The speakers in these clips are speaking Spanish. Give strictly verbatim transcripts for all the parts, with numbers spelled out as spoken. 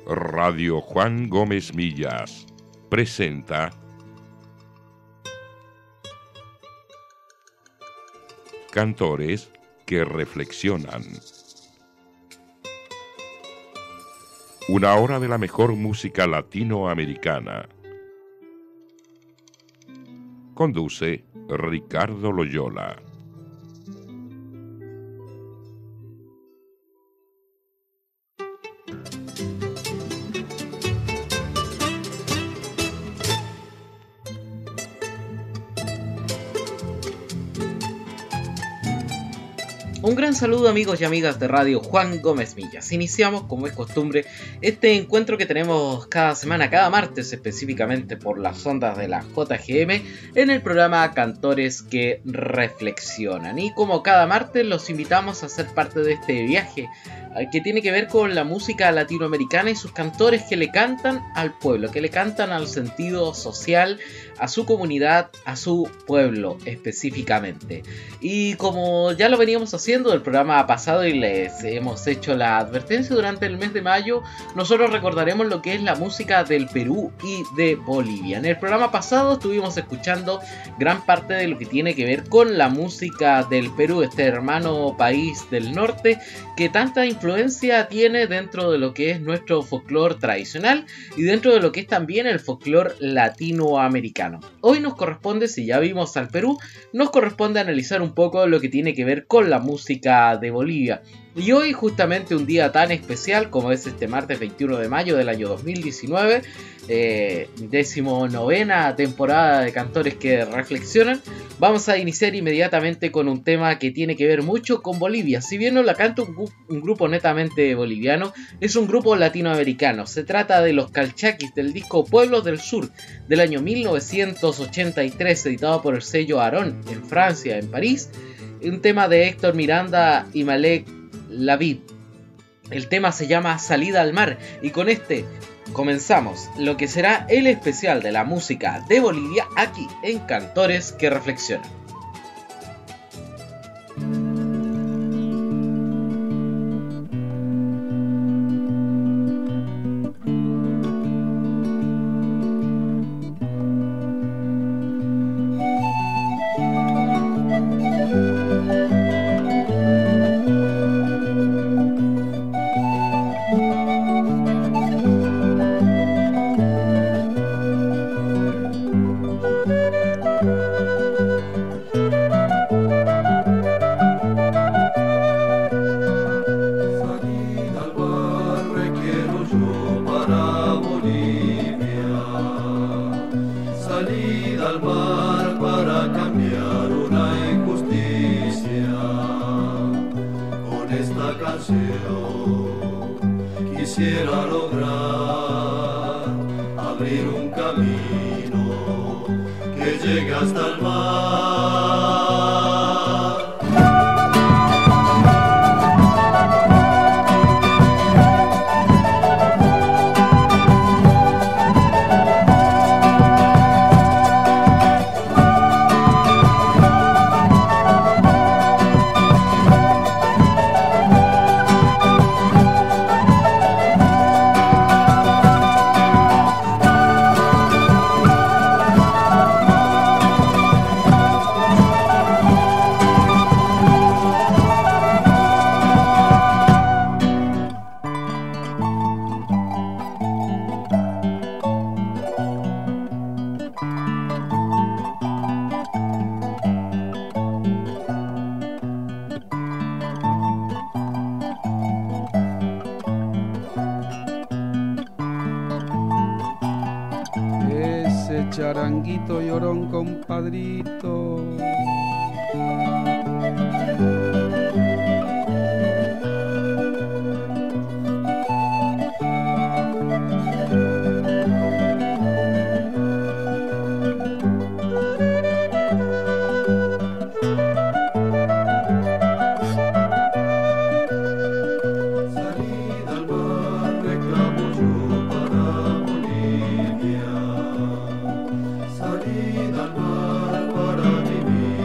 Radio Juan Gómez Millas presenta Cantores que reflexionan. Una hora de la mejor música latinoamericana. Conduce Ricardo Loyola. Un gran saludo, amigos y amigas de Radio Juan Gómez Millas. Iniciamos, como es costumbre, este encuentro que tenemos cada semana, cada martes específicamente por las ondas de la J G M, en el programa Cantores que Reflexionan. Y como cada martes los invitamos a ser parte de este viaje que tiene que ver con la música latinoamericana y sus cantores que le cantan al pueblo, que le cantan al sentido social, a su comunidad, a su pueblo específicamente. Y como ya lo veníamos haciendo del programa pasado y les hemos hecho la advertencia durante el mes de mayo, nosotros recordaremos lo que es la música del Perú y de Bolivia. En el programa pasado estuvimos escuchando gran parte de lo que tiene que ver con la música del Perú, este hermano país del norte que tanta influencia tiene dentro de lo que es nuestro folclore tradicional y dentro de lo que es también el folclore latinoamericano. Hoy nos corresponde, si ya vimos al Perú, nos corresponde analizar un poco lo que tiene que ver con la música de Bolivia. Y hoy, justamente un día tan especial como es este martes veintiuno de mayo del año dos mil diecinueve, eh, decimonovena temporada de Cantores que Reflexionan, vamos a iniciar inmediatamente con un tema que tiene que ver mucho con Bolivia. Si bien no la canta un, un grupo netamente boliviano, es un grupo latinoamericano. Se trata de los Calchaquis del disco Pueblos del Sur del año mil novecientos ochenta y tres, editado por el sello Arón en Francia, en París. Un tema de Héctor Miranda y Malek Lavid. El tema se llama Salida al Mar y con este comenzamos lo que será el especial de la música de Bolivia aquí en Cantores que Reflexionan. Quisiera lograr abrir un camino que llegue hasta el mar. Charanguito llorón, compadrito. Salida al mar para vivir.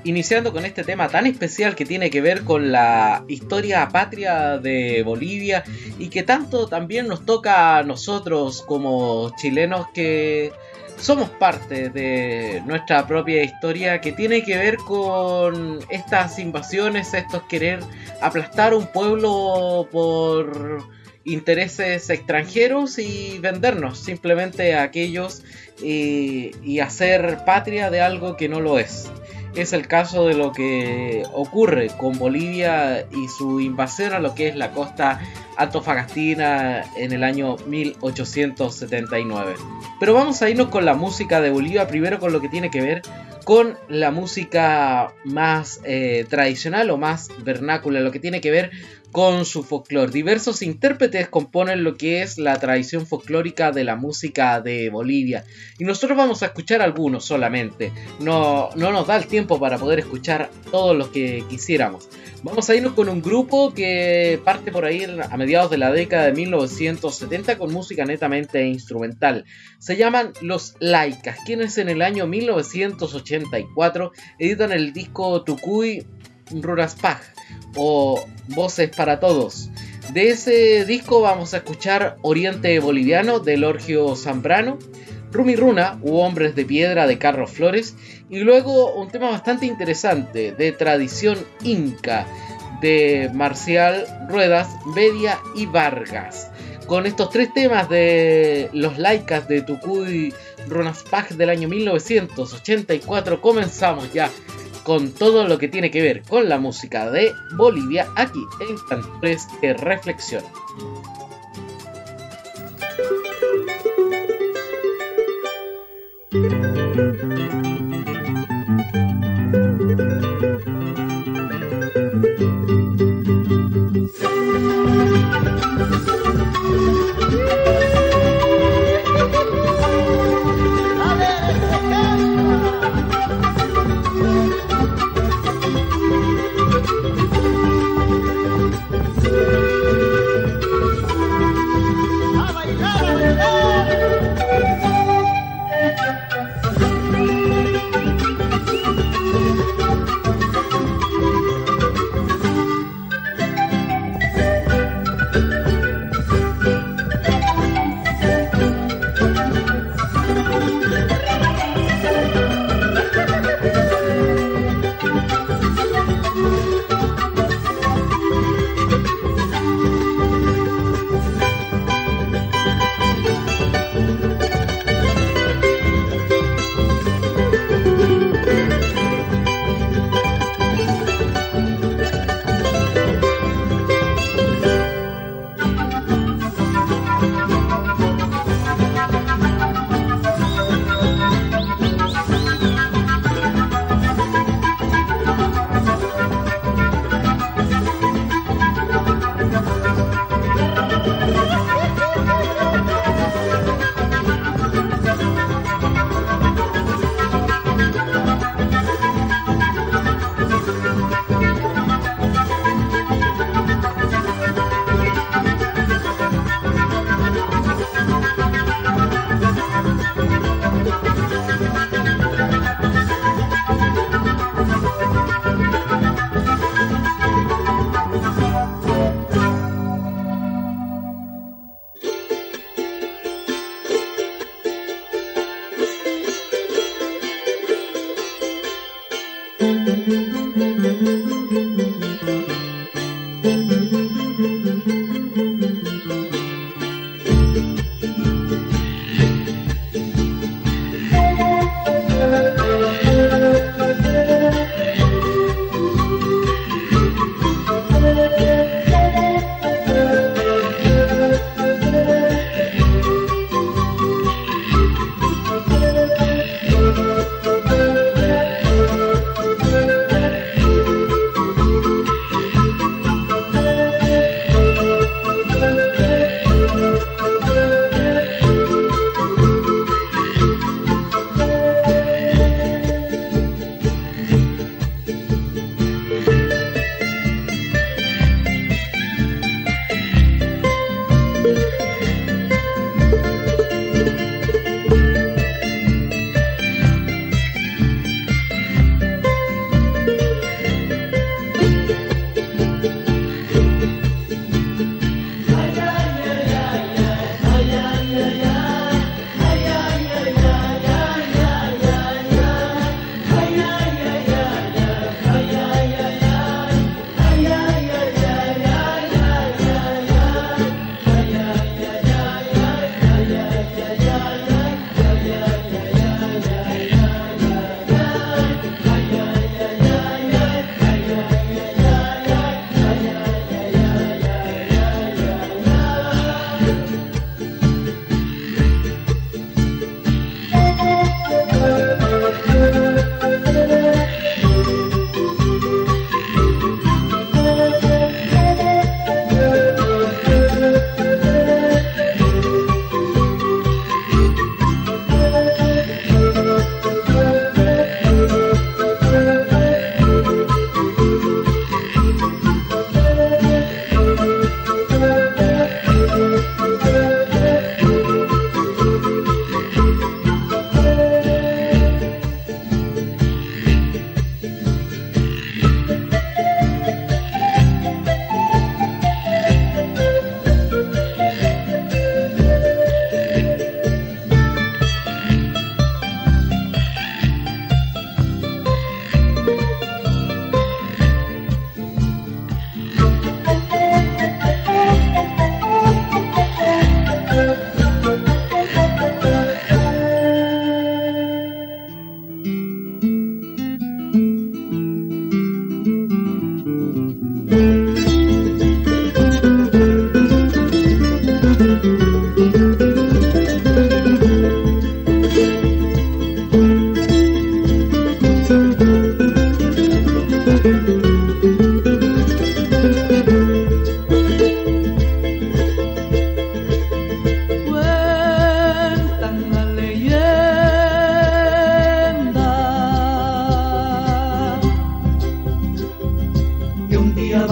iniciando con este tema tan especial que tiene que ver con la historia patria de Bolivia y que tanto también nos toca a nosotros como chilenos que somos parte de nuestra propia historia, que tiene que ver con estas invasiones, estos querer aplastar un pueblo por intereses extranjeros y vendernos simplemente a aquellos y, y hacer patria de algo que no lo es. Es el caso de lo que ocurre con Bolivia y su invasión a lo que es la costa antofagastina en el año mil ochocientos setenta y nueve. Pero vamos a irnos con la música de Bolivia, primero con lo que tiene que ver con la música más eh, tradicional o más vernácula, lo que tiene que ver con su folclore. Diversos intérpretes componen lo que es la tradición folclórica de la música de Bolivia y nosotros vamos a escuchar algunos solamente. No, no nos da el tiempo para poder escuchar todos los que quisiéramos. Vamos a irnos con un grupo que parte por ahí a mediados de la década de mil novecientos setenta con música netamente instrumental. Se llaman Los Laicas, quienes en el año mil novecientos ochenta y cuatro editan el disco Tucuy Runaspaj o Voces para Todos. De ese disco vamos a escuchar Oriente Boliviano de Lorgio Zambrano, Rumi Runa u Hombres de Piedra de Carlos Flores y luego un tema bastante interesante de tradición inca de Marcial Ruedas, Bedia y Vargas. Con estos tres temas de Los Laicas de Tucuy Runaspaj del año mil novecientos ochenta y cuatro comenzamos ya con todo lo que tiene que ver con la música de Bolivia aquí en Cantores que Reflexionan. A bailar, a bailar.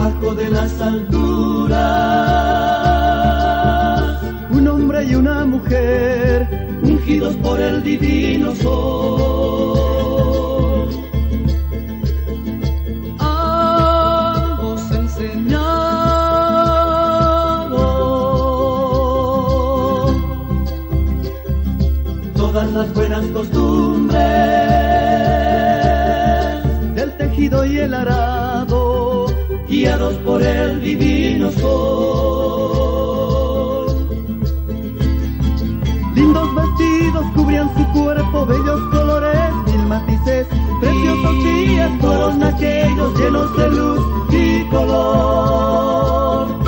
debajo de las alturas. Un hombre y una mujer, ungidos por el divino sol. Ambos enseñados todas las buenas costumbres del tejido y el arado, guiados por el divino sol. Lindos vestidos cubrían su cuerpo, bellos colores, mil matices, preciosos días fueron aquellos llenos de luz y color.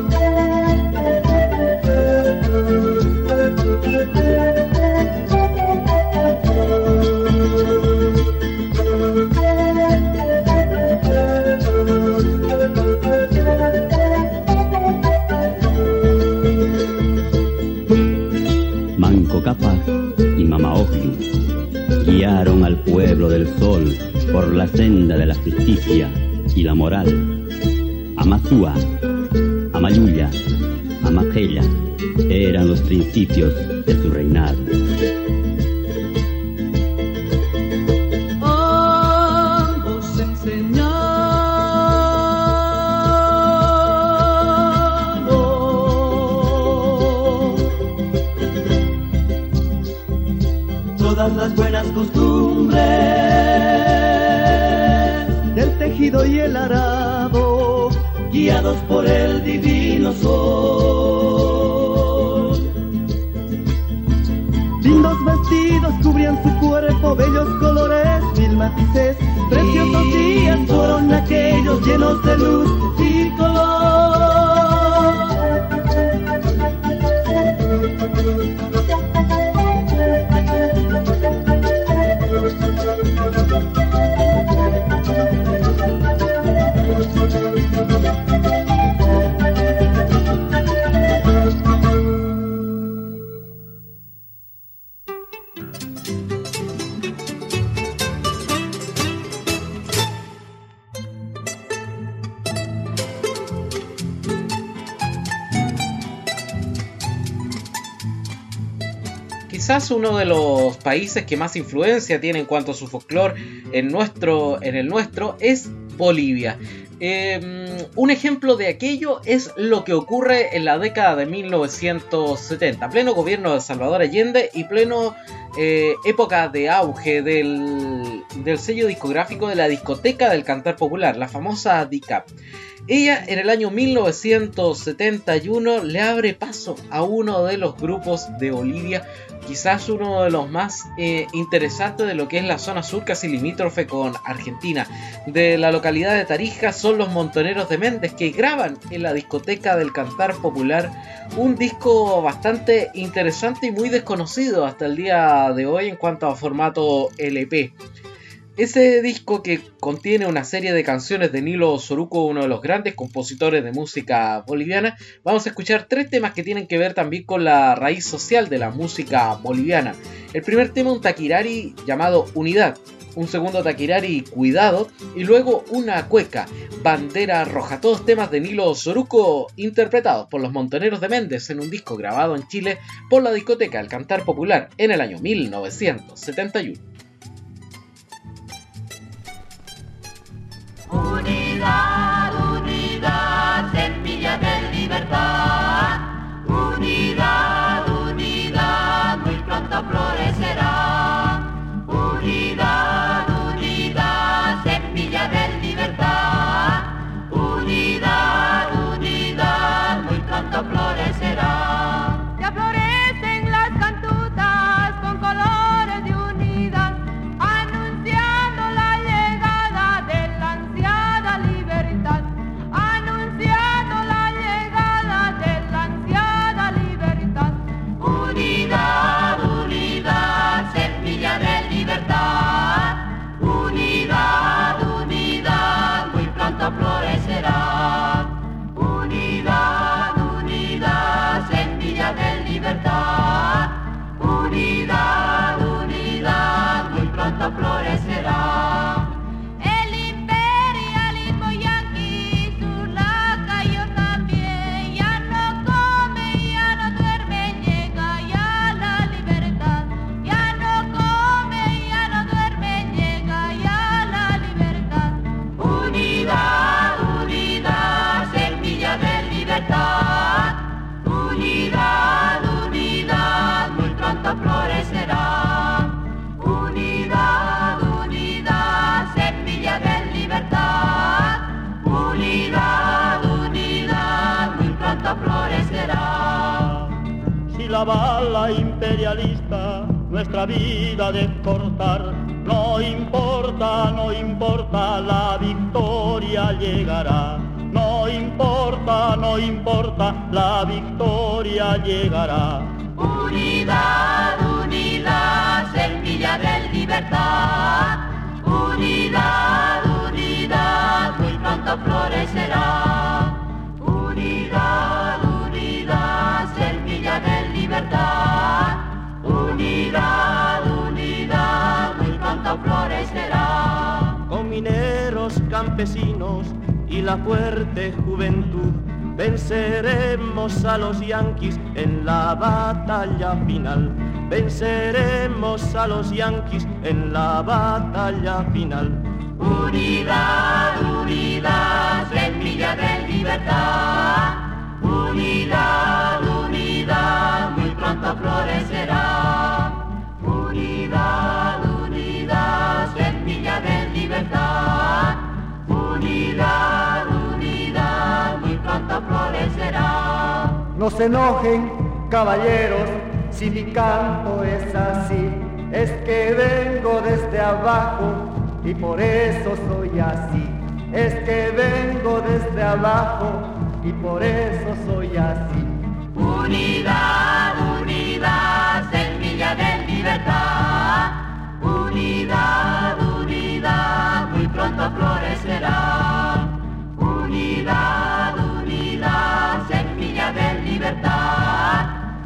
Manco Cápac y Mama Ocllo guiaron al pueblo del sol por la senda de la justicia y la moral. Amazúa, Amayuya, Amajella eran los principios de su reinado. Ambos enseñaron todas las buenas costumbres del tejido y el arado, guiados por el divino sol. Lindos vestidos cubrían su cuerpo, bellos colores, mil matices, preciosos días fueron aquellos llenos de luz y color. Quizás uno de los países que más influencia tiene en cuanto a su folclore en, nuestro, en el nuestro es Bolivia. Eh, un ejemplo de aquello es lo que ocurre en la década de mil novecientos setenta, pleno gobierno de Salvador Allende y pleno eh, época de auge del, del sello discográfico de la discoteca del cantar popular, la famosa D I C A P. Ella en el año mil novecientos setenta y uno le abre paso a uno de los grupos de Bolivia, quizás uno de los más eh, interesantes de lo que es la zona sur, casi limítrofe con Argentina. De la localidad de Tarija son los Montoneros de Méndez, que graban en la discoteca del cantar popular un disco bastante interesante y muy desconocido hasta el día de hoy en cuanto a formato L P. Ese disco, que contiene una serie de canciones de Nilo Soruco, uno de los grandes compositores de música boliviana, vamos a escuchar tres temas que tienen que ver también con la raíz social de la música boliviana. El primer tema, un taquirari llamado Unidad, un segundo taquirari, Cuidado, y luego una cueca, Bandera Roja, todos temas de Nilo Soruco interpretados por los Montoneros de Méndez en un disco grabado en Chile por la discoteca El Cantar Popular en el año mil novecientos setenta y uno. Unidad, unidad, semilla de libertad. Unidad, unidad, muy pronto florecerá. Unidad, unidad, semilla de libertad. Unidad, unidad, muy pronto florecerá. Ya florecen las cantutas con colores de unidad, anunciando la llegada de la ansiada libertad. libertad. Unidad, unidad, muy pronto florecerá. Unidad, unidad, semilla de libertad. Unidad, unidad, muy pronto florecerá. Si la bala imperialista nuestra vida de cortar, no importa, no importa, la victoria llegará. No importa, no importa, la victoria llegará. Unidad, unidad, semilla de libertad. Unidad, unidad, muy pronto florecerá. Unidad, unidad, semilla de libertad. Unidad, unidad, muy pronto florecerá. Con mineros, campesinos y la fuerte juventud venceremos a los yanquis en la batalla final. Venceremos a los yanquis en la batalla final. Unidad, unidad, semilla de libertad. Unidad, unidad, muy pronto florecerá. Unidad, unidad, semilla de libertad. Unidad, unidad, muy pronto florecerá. No se enojen, caballeros, si mi canto es así. Es que vengo desde abajo y por eso soy así. Es que vengo desde abajo y por eso soy así. Unidad, unidad, semilla de libertad. Unidad, unidad, muy pronto florecerá. Unidad, unidad, semilla de libertad.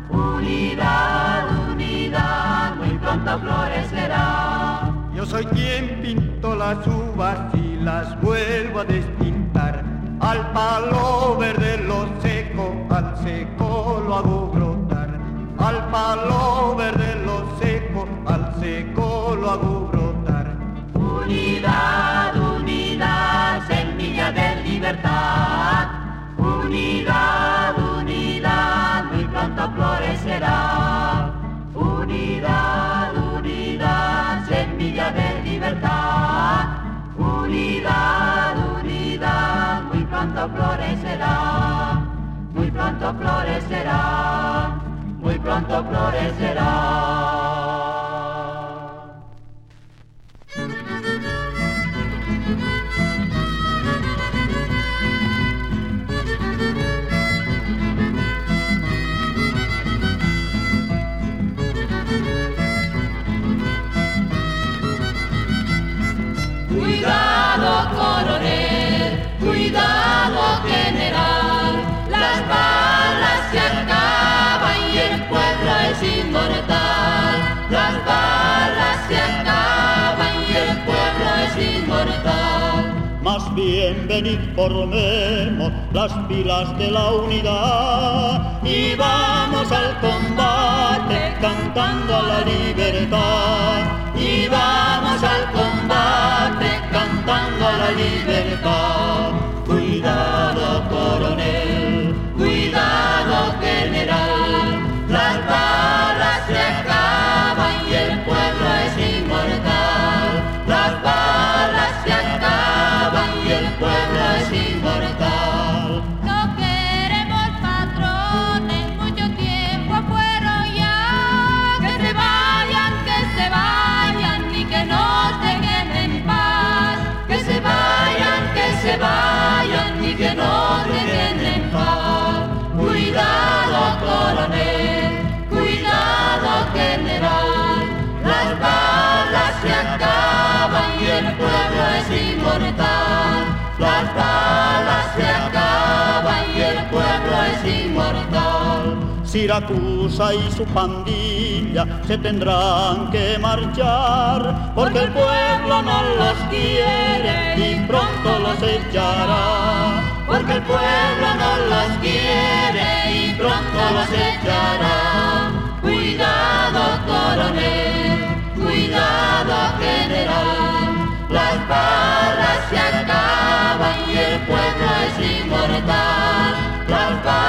Unidad, unidad, muy pronto florecerá. Yo soy quien pinto las uvas y las vuelvo a despintar. Al palo verde lo seco, al seco lo hago brotar. Al palo verde lo seco, al seco lo hago brotar. Unidad, unidad, semilla de libertad. Unidad, unidad, muy pronto florecerá. Unidad, unidad, semilla de libertad. Unidad, unidad, muy pronto florecerá. Muy pronto florecerá. Muy pronto florecerá. Cuidado, coronel, cuidado, general, las balas se acaban y el pueblo es inmortal. Las balas se acaban y el pueblo es inmortal. Más bien venid, formemos las pilas de la unidad y vamos al combate cantando a la libertad. Y vamos al combate cantando a la libertad. Cuidado, coronel, cuidado, general, las balas se acaban y el pueblo es inmortal. Las balas se acaban y el pueblo es inmortal. No queremos patrones, mucho tiempo fueron ya. Que se vayan, que se vayan y que nos dejen en paz. Que se vayan, que se vayan y que nos dejen en paz. Cuidado, coronel, cuidado, general, las balas se acaban y el pueblo es inmortal. Las balas se acaban y el pueblo es inmortal. Siracusa y su pandilla se tendrán que marchar, porque el pueblo no los quiere y pronto los echará. Porque el pueblo no los quiere y pronto los echará. Cuidado, coronel, cuidado, general, las balas se acaban y el pueblo es inmortal. Las balas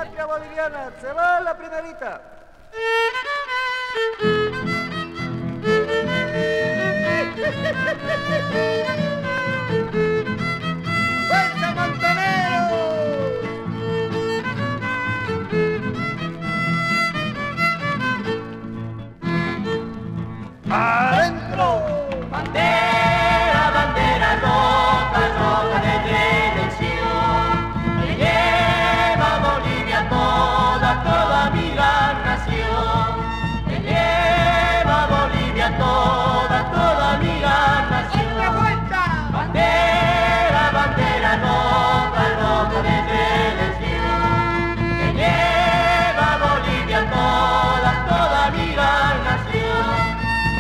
patria boliviana, se va la primerita. ¡Fuerza, Montoneros! ¡Adentro! Bandera, bandera roja, roja de redención, que lleva a Bolivia toda, toda mi gran nación, que lleva a Bolivia toda, toda mi gran nación. Bandera, bandera roja, roja de redención, que lleva a Bolivia toda, toda mi gran nación.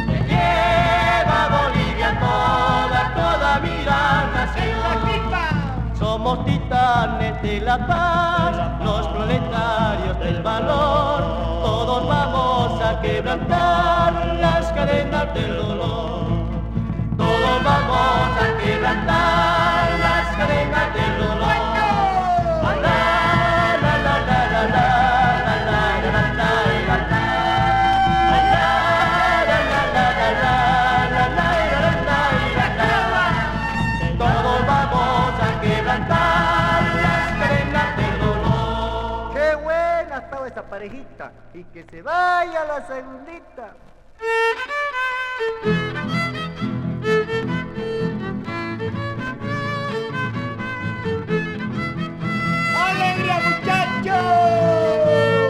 Toda, toda mi gran nación. Somos titanes de la paz, los proletarios del valor. Todos vamos a quebrantar las cadenas del dolor. Todos vamos a quebrantar las cadenas del dolor. Esa parejita y que se vaya la segundita. ¡Alegría, muchachos!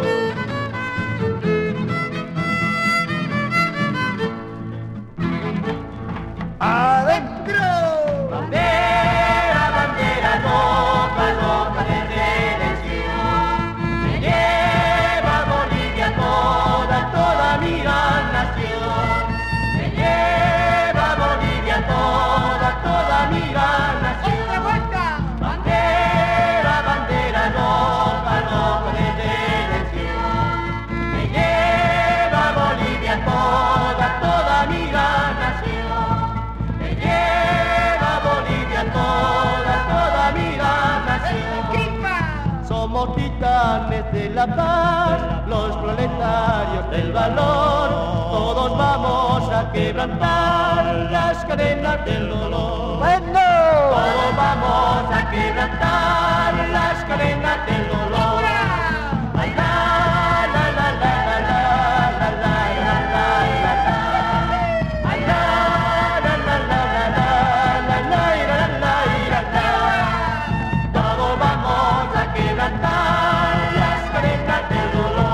¡Adentro! Bandera, bandera roja, roja de redención, que lleva a Bolivia toda, toda mi gran nación, que lleva a Bolivia toda, toda mi gran nación. Bandera, bandera roja, roja de redención, que lleva a Bolivia toda, toda mi gran nación, que lleva a Bolivia toda, toda mi gran nación. Somos titanes de la paz, los proletarios del valor. Todos vamos a quebrantar las cadenas del dolor. ¡Bueno! Todos vamos a quebrantar las cadenas del dolor. ¡Ay, la, la, la, la, la, la, la, la, la, la, la! ¡Ay, la, la, la, la, la, la, la, la, la, la, la! Todos vamos a quebrantar las cadenas del dolor.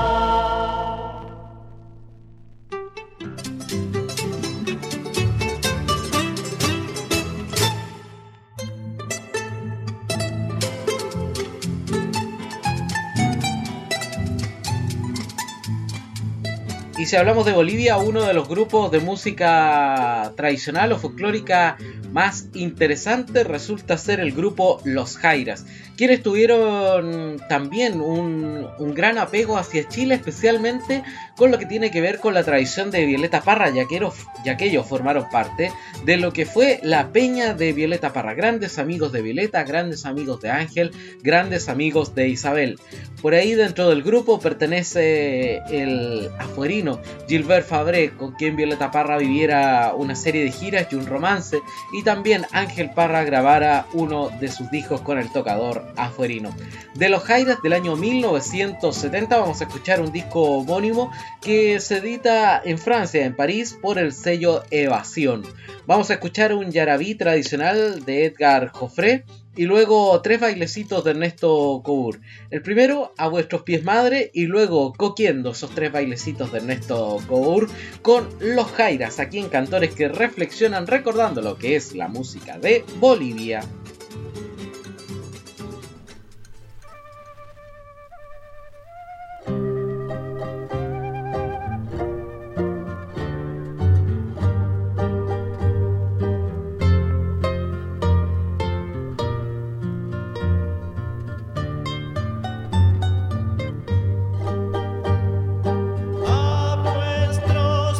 Y si hablamos de Bolivia, uno de los grupos de música tradicional o folclórica más interesante resulta ser el grupo Los Jairas, quienes tuvieron también un, un gran apego hacia Chile, especialmente con lo que tiene que ver con la tradición de Violeta Parra, ya que, ya que ellos formaron parte de lo que fue la peña de Violeta Parra, grandes amigos de Violeta, grandes amigos de Ángel, grandes amigos de Isabel. Por ahí dentro del grupo pertenece el afuerino Gilbert Fabré, con quien Violeta Parra viviera una serie de giras y un romance, y también Ángel Parra grabara uno de sus discos con el tocador afuerino. De Los Jairas del año mil novecientos setenta vamos a escuchar un disco homónimo que se edita en Francia, en París, por el sello Evasión. Vamos a escuchar un yarabí tradicional de Edgar Joffre y luego tres bailecitos de Ernesto Cour. El primero, A vuestros pies madre, y luego coquiendo esos tres bailecitos de Ernesto Cour con Los Jairas, aquí en Cantores que Reflexionan, recordando lo que es la música de Bolivia.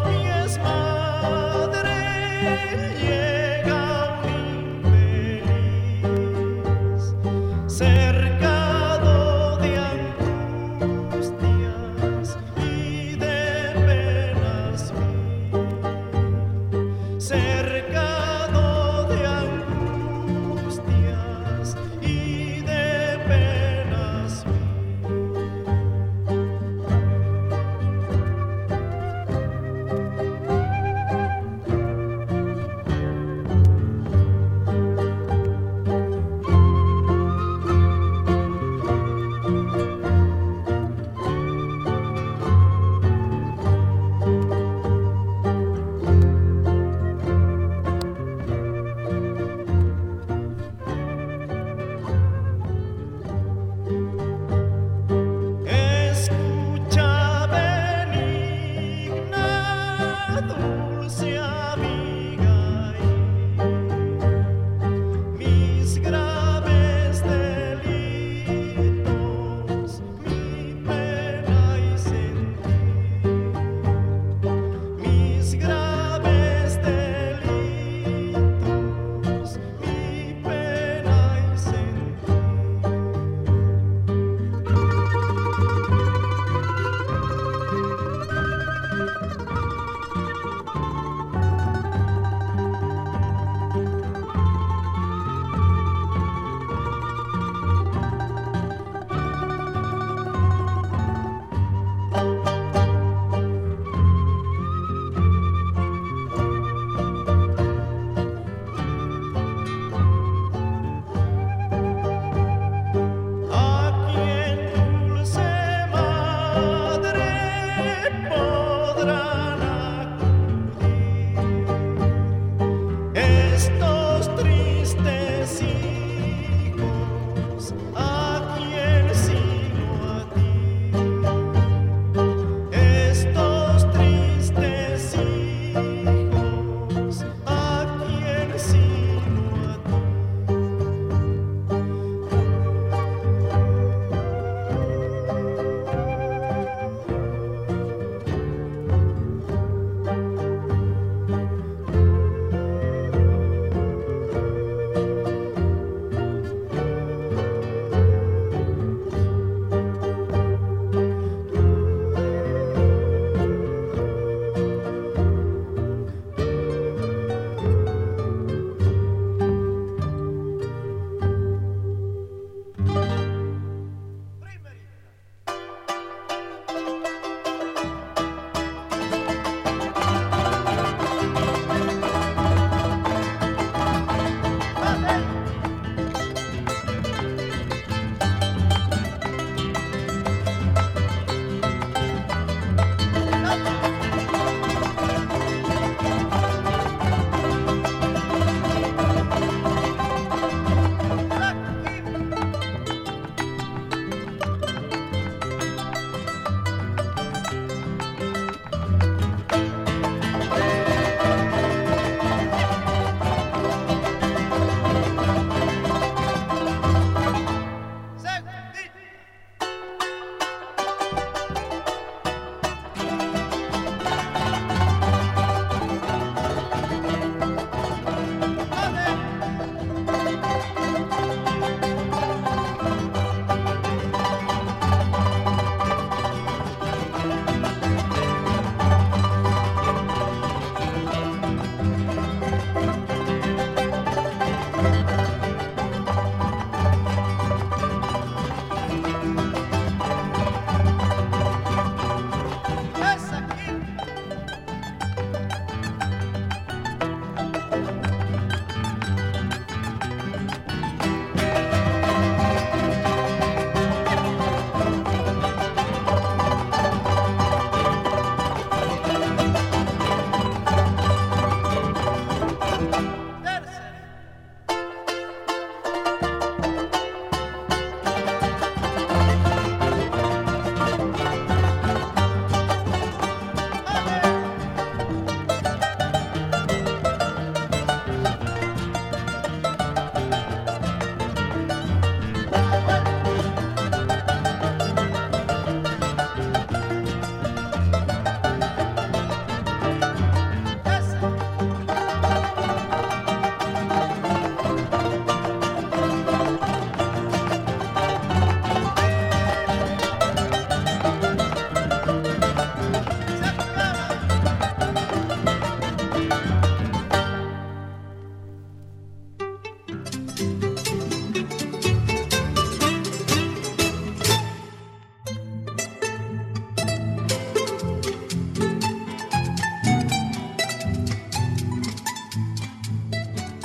Llega un infeliz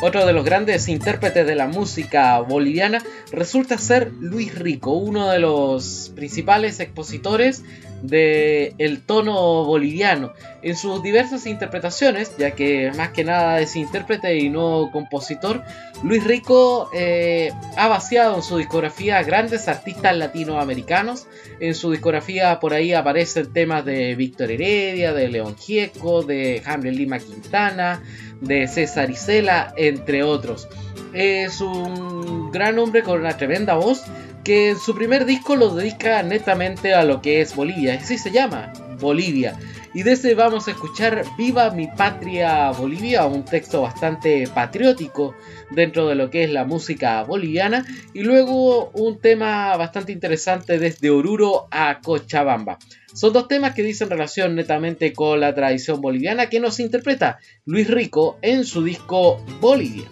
Otro de los grandes intérpretes de la música boliviana resulta ser Luis Rico, uno de los principales expositores del tono boliviano en sus diversas interpretaciones, ya que más que nada es intérprete y no compositor. Luis Rico eh, ha vaciado en su discografía grandes artistas latinoamericanos. En su discografía por ahí aparecen temas de Víctor Heredia, de León Gieco, de Hamlet Lima Quintana, de César Isela, entre otros. Es un gran hombre con una tremenda voz, que en su primer disco lo dedica netamente a lo que es Bolivia. Así se llama, Bolivia. Y de ese vamos a escuchar Viva mi patria Bolivia, un texto bastante patriótico dentro de lo que es la música boliviana. Y luego un tema bastante interesante, Desde Oruro a Cochabamba. Son dos temas que dicen relación netamente con la tradición boliviana, que nos interpreta Luis Rico en su disco Bolivia.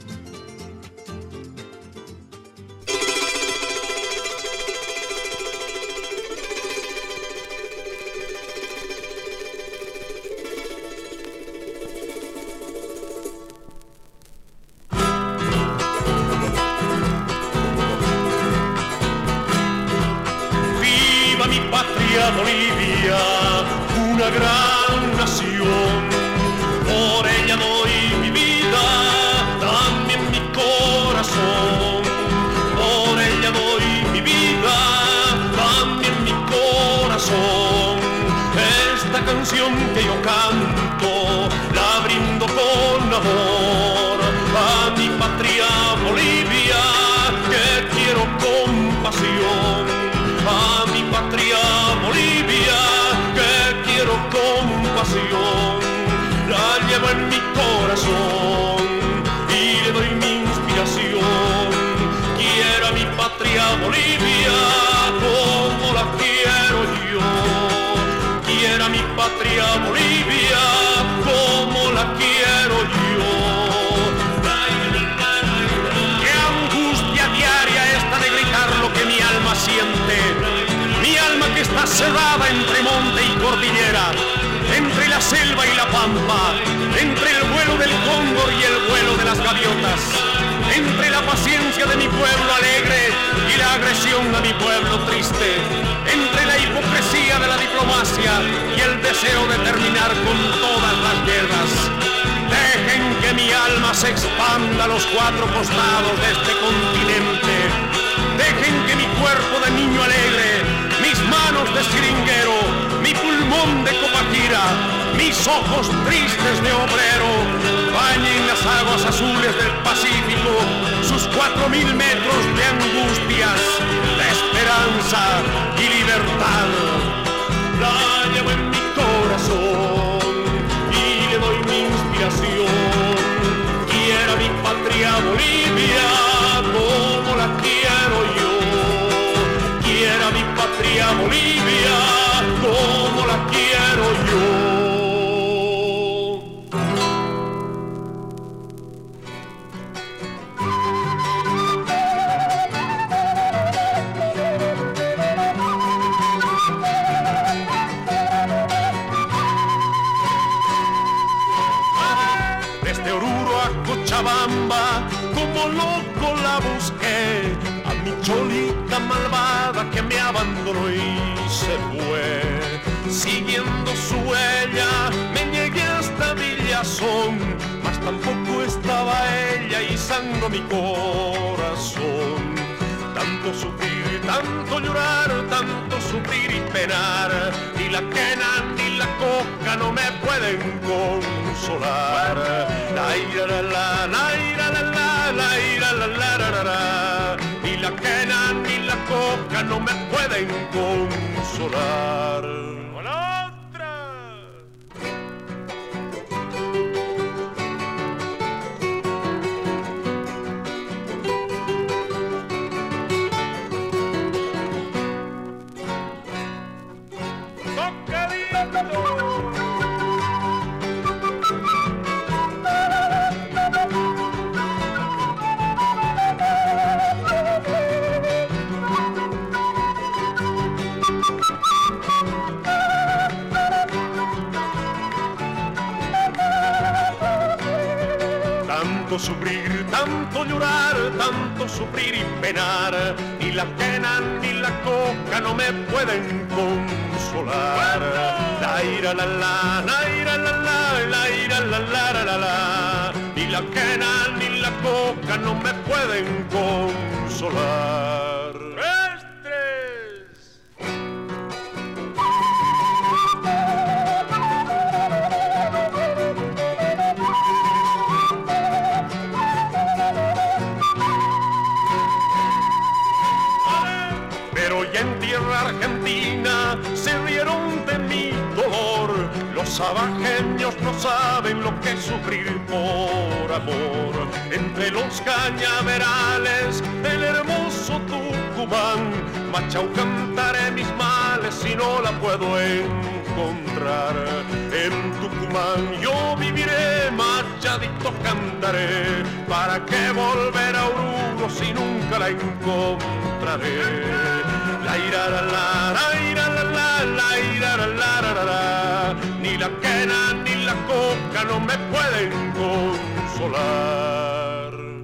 Bolivia, una gran nación, por ella doy mi vida, también mi corazón, por ella doy mi vida, también mi corazón. Esta canción que yo canto, la brindo con amor a mi patria Bolivia, que quiero con pasión. A mi patria Bolivia, que quiero con pasión, la llevo en mi corazón y le doy mi inspiración. Quiero a mi patria Bolivia como la quiero yo. Quiero a mi patria Bolivia como la quiero yo. Qué angustia diaria esta de gritar lo que mi alma siente. Mi alma que está cerrada entre monte y cordillera, entre la selva y la pampa, entre el vuelo del cóndor y el vuelo de las gaviotas, entre la paciencia de mi pueblo alegre y la agresión a mi pueblo triste, entre la hipocresía de la diplomacia y el deseo de terminar con todas las guerras. Dejen que mi alma se expanda a los cuatro costados de este continente. Dejen que mi cuerpo de niño alegre, mis manos de siringuero, mi pulmón de copaquira, mis ojos tristes de obrero, bañen las aguas azules del Pacífico, sus cuatro mil metros de angustias, de esperanza y libertad. La llevo en mi corazón y le doy mi inspiración. Quiero a mi patria Bolivia como la quiero yo. Quiero a mi patria Bolivia como la quiero yo. Desde Oruro a Cochabamba, como loco la busqué, a mi cholita malvada que me abandonó y se fue. Siguiendo su huella me llegué hasta Villazón, mas tampoco estaba ella izando mi corazón. Tanto sufrir, tanto llorar, tanto sufrir y penar, ni la quena ni la coca no me pueden consolar. La ira la la, la ira la la, la ira la la la la la. Ni la quena ni la coca no me pueden consolar. ¡Con otra! tanto sufrir, tanto llorar, tanto sufrir y penar. Ni la quena ni la coca no me pueden consolar. La ira la la, la ira la la, la ira la la la la la. Ni la quena ni la coca no me pueden consolar. En tierra argentina se rieron de mi dolor. Los sabajeños no saben lo que es sufrir por amor. Entre los cañaverales del hermoso Tucumán, Machau cantaré mis males si no la puedo encontrar. En Tucumán yo viviré, machadito cantaré. ¿Para qué volver a Oruro si nunca la encontraré? La ira la la, la ira la la, la ira la la la la. Ni la quena ni la coca no me pueden consolar.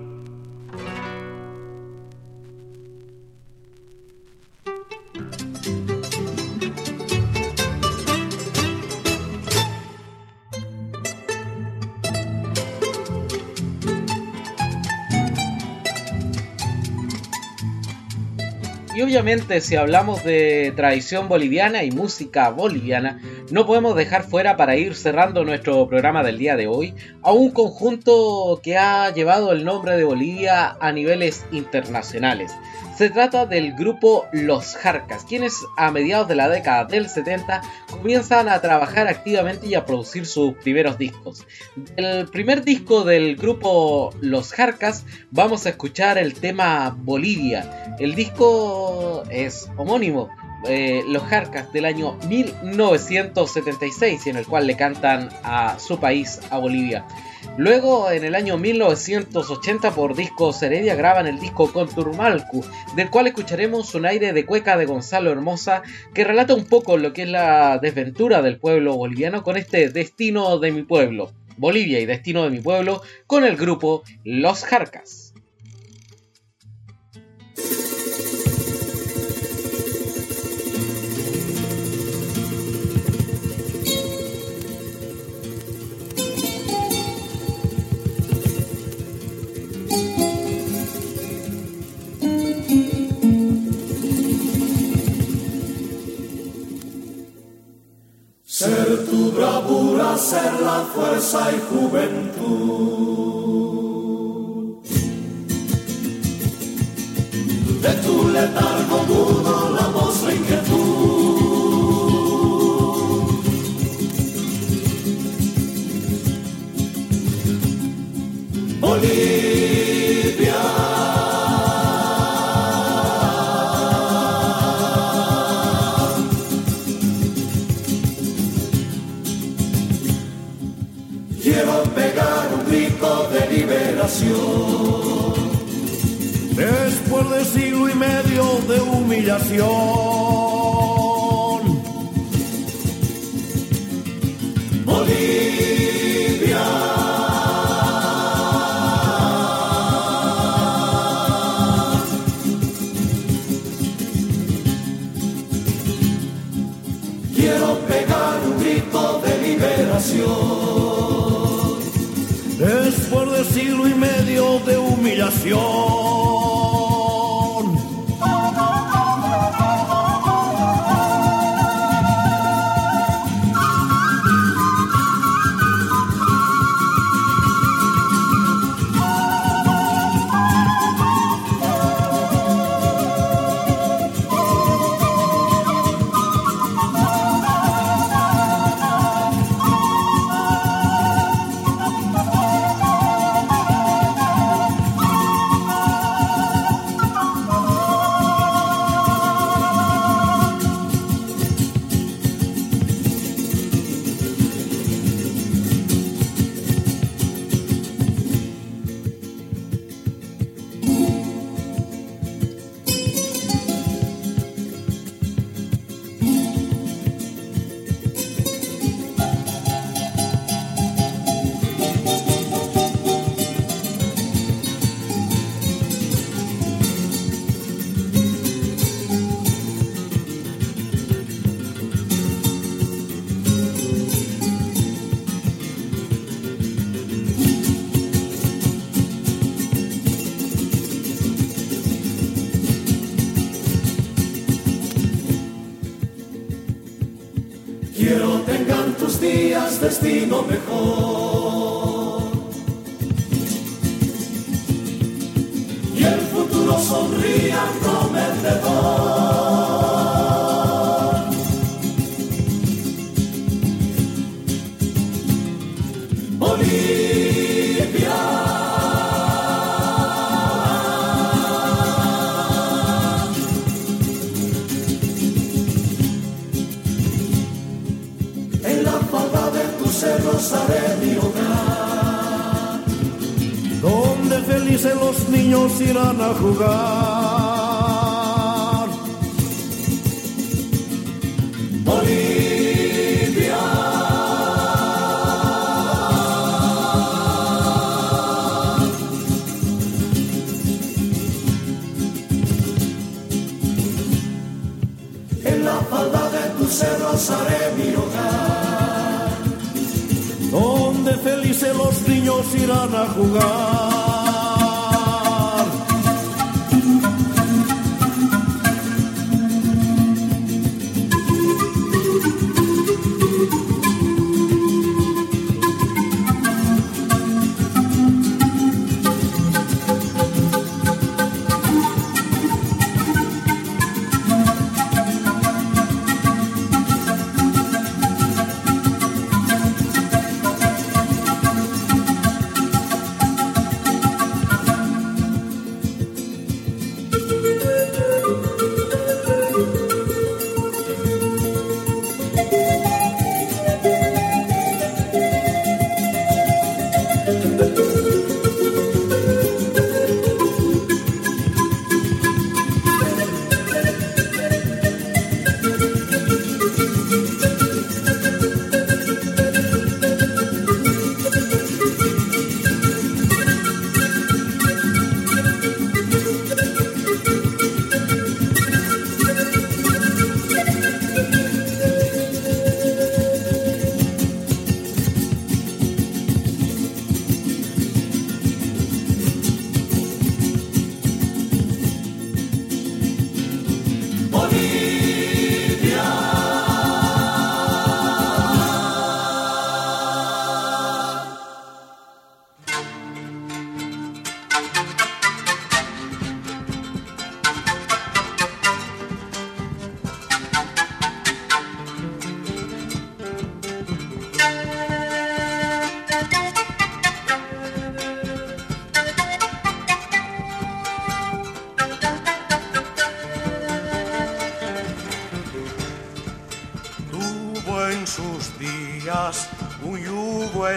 Y obviamente si hablamos de tradición boliviana y música boliviana, no podemos dejar fuera, para ir cerrando nuestro programa del día de hoy, a un conjunto que ha llevado el nombre de Bolivia a niveles internacionales. Se trata del grupo Los Jarcas, quienes a mediados de la década del setenta comienzan a trabajar activamente y a producir sus primeros discos. Del primer disco del grupo Los Jarcas vamos a escuchar el tema Bolivia. El disco es homónimo, eh, Los Jarcas, del año mil novecientos setenta y seis, en el cual le cantan a su país, a Bolivia. Luego, en el año mil novecientos ochenta, por Discos Heredia, graban el disco Conturmalcu, del cual escucharemos un aire de cueca de Gonzalo Hermosa, que relata un poco lo que es la desventura del pueblo boliviano con este Destino de mi pueblo. Bolivia y Destino de mi pueblo, con el grupo Los Jarcas. Ser tu bravura, ser la fuerza y juventud. De tu letargo mudo la voz la inquietud. Bolivia, quiero pegar un grito de liberación. Después de siglo y medio de humillación, Bolivia, quiero pegar un grito de liberación. Después de siglo y medio de humillación, quiero tengan tus días destino mejor. Y el futuro sonría prometedor. Bolivia, en la falda de tus cerros haré mi hogar, donde felices los niños irán a jugar. Bolivia, en la falda de tus cerros haré mi hogar, donde felices los niños irán a jugar. Un yugo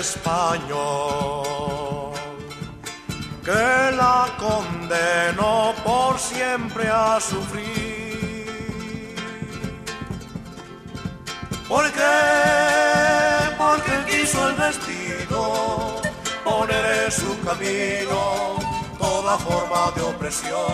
español que la condenó por siempre a sufrir. ¿Por qué? Porque quiso el destino poner en su camino toda forma de opresión.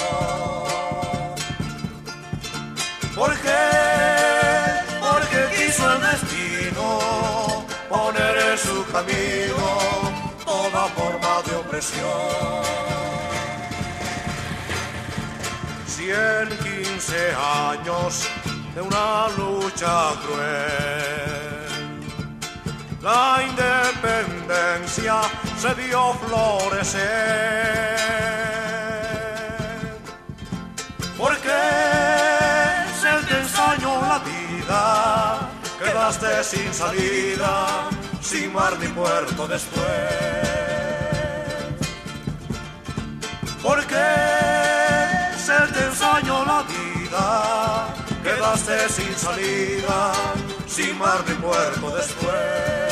¿Por qué? Porque quiso el destino poner en su camino toda forma de opresión. Cien quince años de una lucha cruel, la independencia se vio florecer. ¿Por qué se te ensañó la vida? Quedaste sin salida, sin mar ni puerto después. ¿Por qué se te ensañó la vida? Quedaste sin salida, sin mar ni puerto después.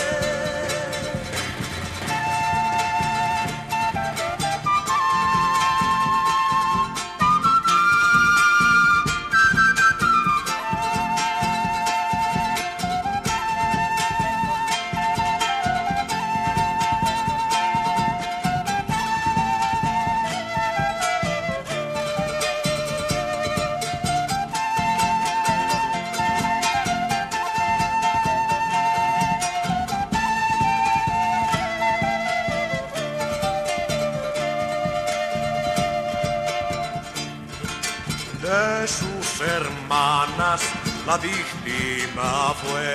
De sus hermanas la víctima fue.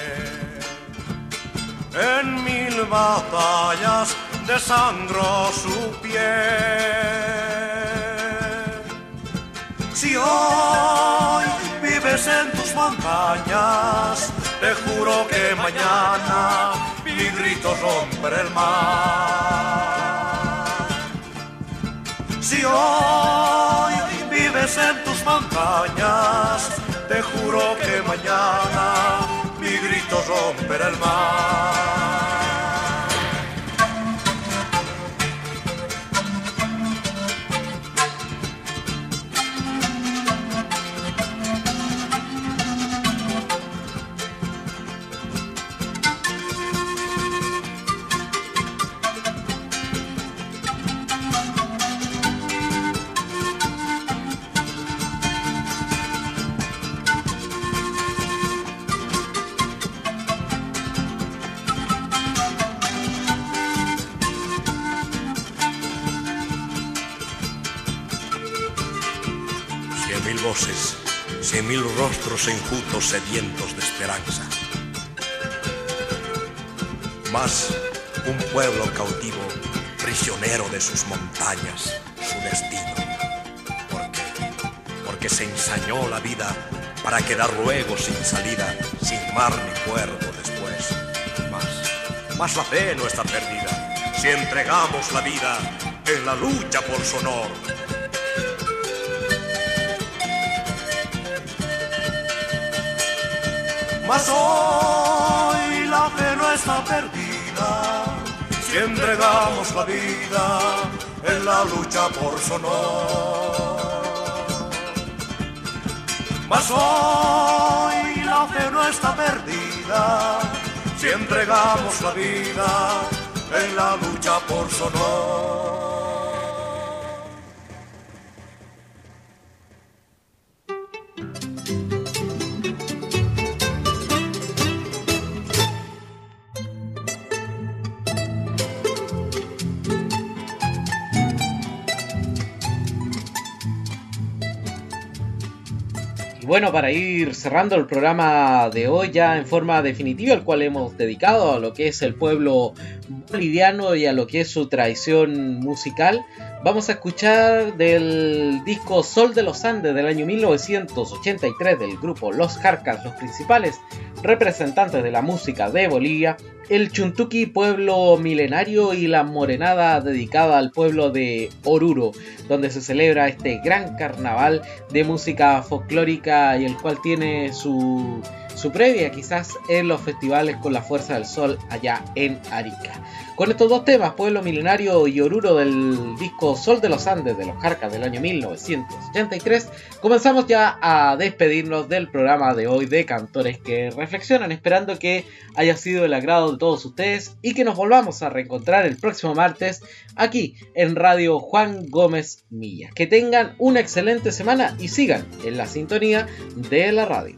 En mil batallas desangró su piel. Si hoy vives en tus montañas, te juro que mañana mi grito romperá el mar. Si hoy vives en tus montañas, te juro que mañana mi grito romperá el mar. Cien mil rostros enjutos sedientos de esperanza. Más un pueblo cautivo, prisionero de sus montañas, su destino. ¿Por qué? Porque se ensañó la vida para quedar luego sin salida, sin mar ni cuerdo después. Más, más la fe no está perdida si entregamos la vida en la lucha por su honor. Mas hoy la fe no está perdida si entregamos la vida en la lucha por su honor. Mas hoy la fe no está perdida si entregamos la vida en la lucha por su honor. Bueno, para ir cerrando el programa de hoy ya en forma definitiva, el cual hemos dedicado a lo que es el pueblo boliviano y a lo que es su tradición musical, vamos a escuchar del disco Sol de los Andes del año mil novecientos ochenta y tres del grupo Los Jarcas, los principales representantes de la música de Bolivia, el Chuntuki, pueblo milenario, y la morenada dedicada al pueblo de Oruro, donde se celebra este gran carnaval de música folclórica y el cual tiene su, su previa quizás en los festivales con la Fuerza del Sol allá en Arica. Con estos dos temas, Pueblo Milenario y Oruro, del disco Sol de los Andes de los Jarcas del año mil novecientos ochenta y tres, comenzamos ya a despedirnos del programa de hoy de Cantores que Reflexionan, esperando que haya sido el agrado de todos ustedes y que nos volvamos a reencontrar el próximo martes aquí en Radio Juan Gómez Milla. Que tengan una excelente semana y sigan en la sintonía de la radio.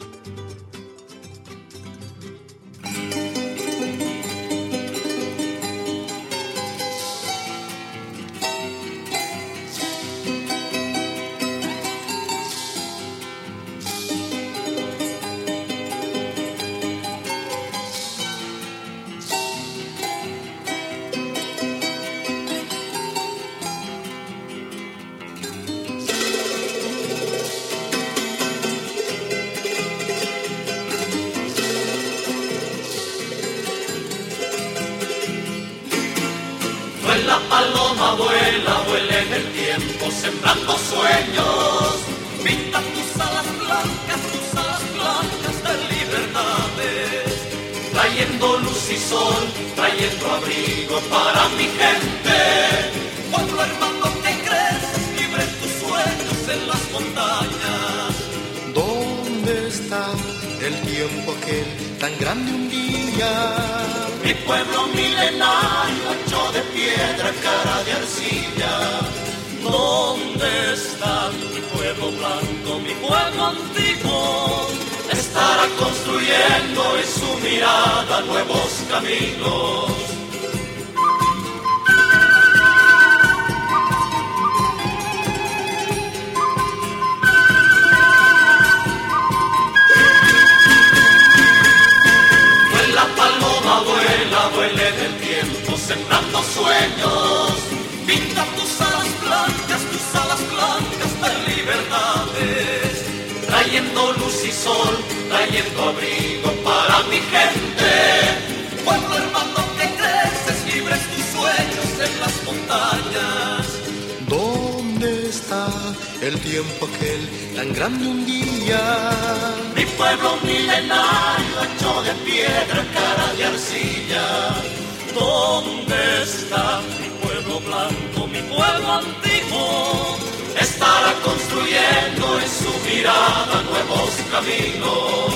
paloma vuela, vuela en el tiempo, sembrando sueños. Pinta tus alas blancas, tus alas blancas de libertades, trayendo luz y sol, trayendo abrigo para mi gente. Pueblo hermano que creces, libre en tus sueños en las montañas. ¿Dónde está el tiempo aquel tan grande un día? Mi pueblo milenario, hecho de piedra, cara de arcilla. ¿Dónde está mi pueblo blanco, mi pueblo antiguo? Estará construyendo en su mirada nuevos caminos. trayendo abrigo para mi gente. Pueblo hermano que creces, libres tus sueños en las montañas. ¿Dónde está el tiempo aquel tan grande un día? Mi pueblo milenario, hecho de piedra, cara de arcilla. ¿Dónde está mi pueblo blanco, mi pueblo antiguo? Estará construyendo en su mirada nuevos caminos.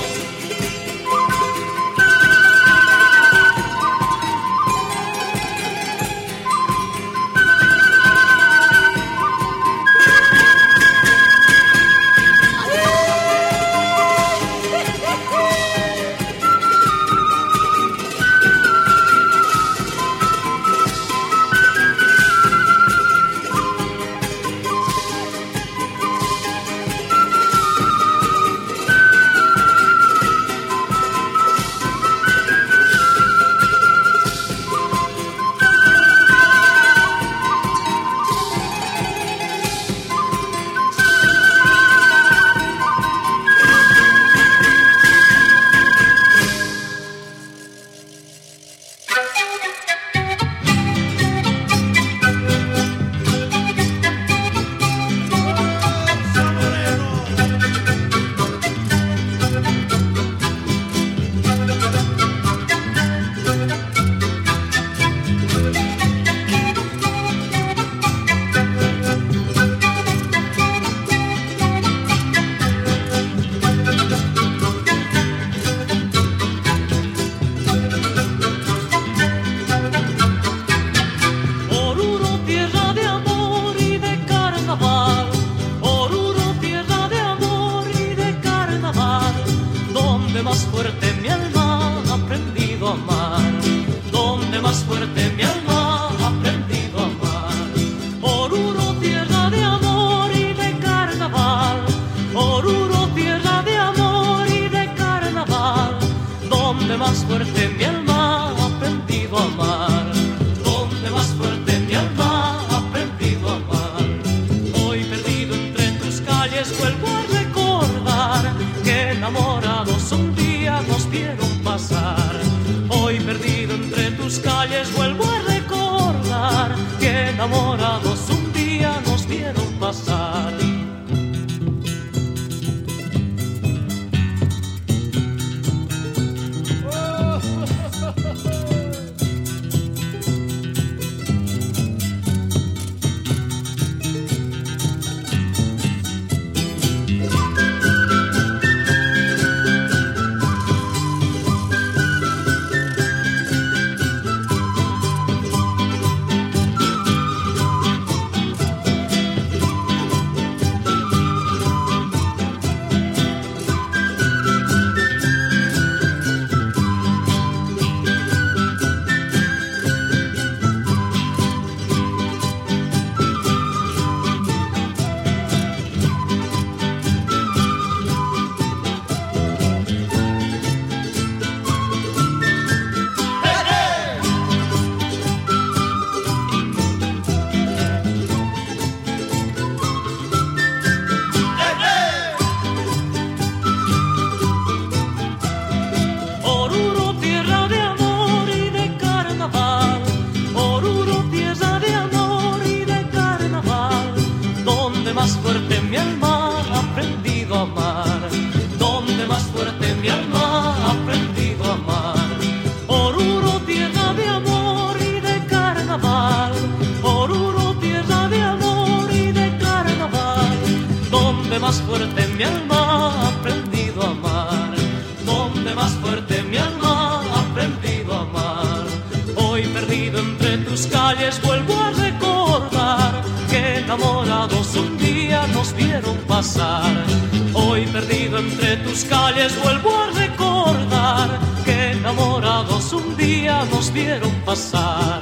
Hoy perdido entre tus calles vuelvo a recordar que enamorados un día nos vieron pasar.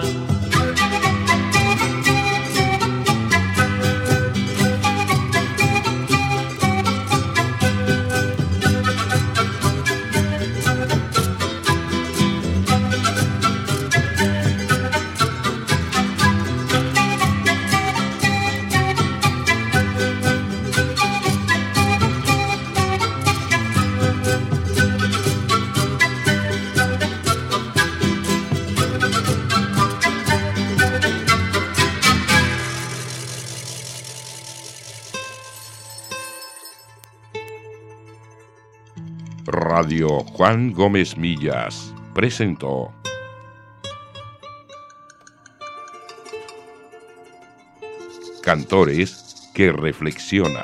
Radio Juan Gómez Millas presentó Cantores que reflexionan.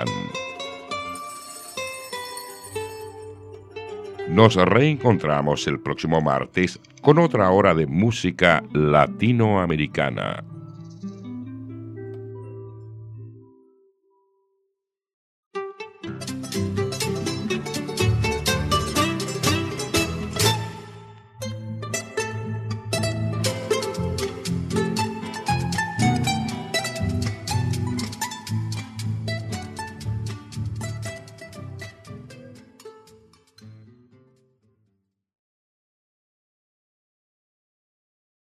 Nos reencontramos el próximo martes con otra hora de música latinoamericana.